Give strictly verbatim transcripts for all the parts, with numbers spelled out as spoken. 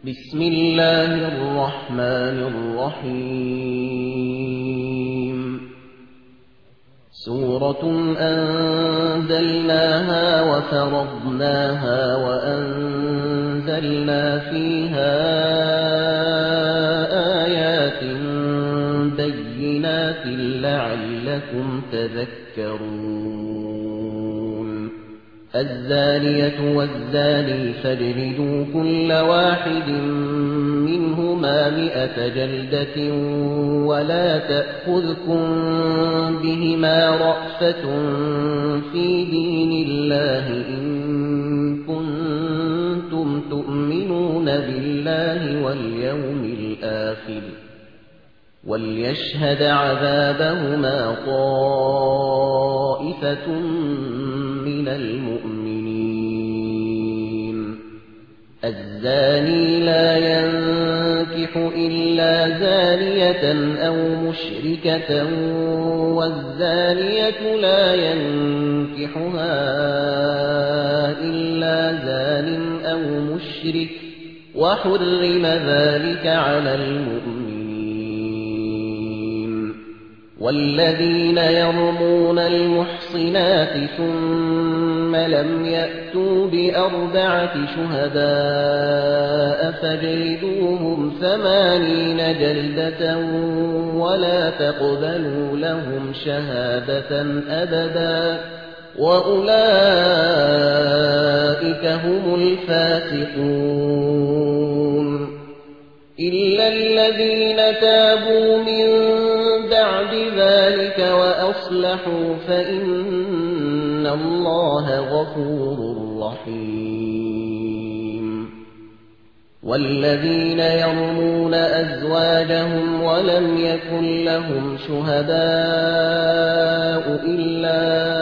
بسم الله الرحمن الرحيم سورة أنزلناها وفرضناها وأنزلنا فيها آيات بينات لعلكم تذكرون الزانية والزاني فاجلدوا كل واحد منهما مئة جلدة ولا تأخذكم بهما رأفة في دين الله إن كنتم تؤمنون بالله واليوم الآخر وليشهد عذابهما طائفة من المؤمنين الزاني لا ينكح إلا زانية أو مشركة والزانية لا ينكحها إلا زان أو مشرك وحرم ذلك على المؤمنين والذين يرمون المحصنات ثم لم يأتوا بأربعة شهداء فاجلدوهم ثمانين جلدة ولا تقبلوا لهم شهادة أبدا وأولئك هم الفاسقون إلا الذين تابوا من بعد ذلك وأصلحوا فإن الله غفور رحيم والذين يرمون أزواجهم ولم يكن لهم شهداء إلا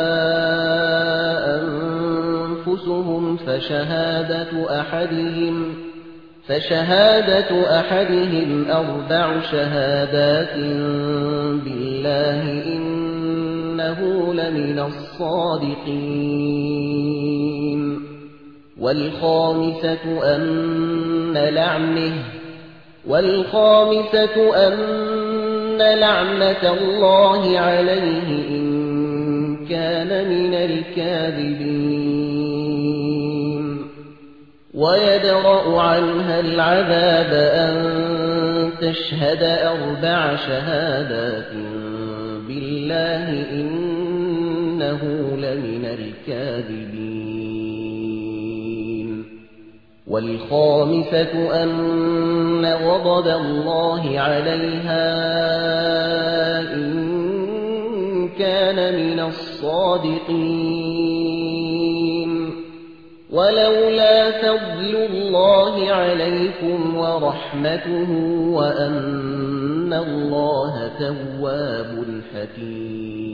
أنفسهم فشهادة أحدهم فشهادة أحدهم أربع شهادات بالله إنه لمن الصادقين والخامسة أن لعنه والخامسة أن لعنة الله عليه إن كان من الكاذبين ويدرأ عنها العذاب أن تشهد أربع شهادات بالله إنه لمن الكاذبين والخامسة أن غضب الله عليها إن كان من الصادقين ولولا فضل الله عليكم ورحمته وأن الله تواب حكيم